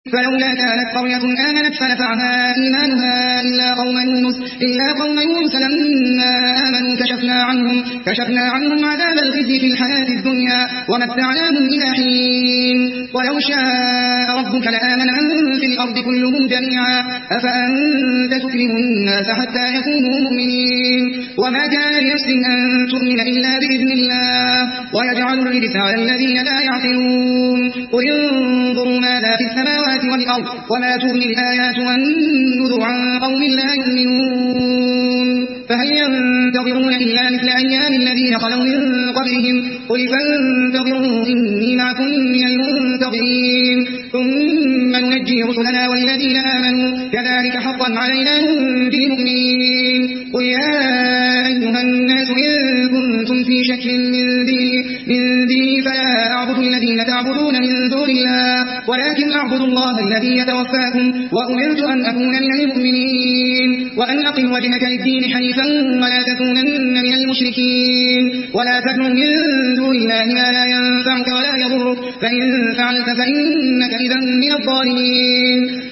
فلولا كانت قرية آمنت فنفعها إيمانها إلا قوم يونس لما آمنوا كشفنا عنهم عذاب الخزي في الحياة الدنيا ومتعناهم إلى حين ولو شاء ربك لآمن من في الأرض كلهم جميعا أفأنت تكره الناس حتى يكونوا مؤمنين وما كان لنفس أن تؤمن إلا بإذن الله ويجعل الرجس على الذين لا يعقلون قل انظروا ماذا في السماوات والأرض وما تغني الآيات والنذر عن قوم لا يؤمنون فهل ينتظرون إلا مثل أيام الذين خلوا من قبلهم قل فانتظروا إني معكم من المنتظرين ثم ننجي رسلنا والذين آمنوا كذلك حقا علينا ننجي المؤمنين قل يا أيها الناس إن كنتم في شك من ديني فلا أعبد الذين تعبدون من دون الله ولكن أعبد الله الذي يتوفاكم وأمرت أن أكون من المؤمنين وأن أقم وجهك للدين حنيفا ولا تكونن من المشركين ولا تدع من دون الله ما لا ينفعك ولا يضرك فإن فعلت فإنك إذا من الظالمين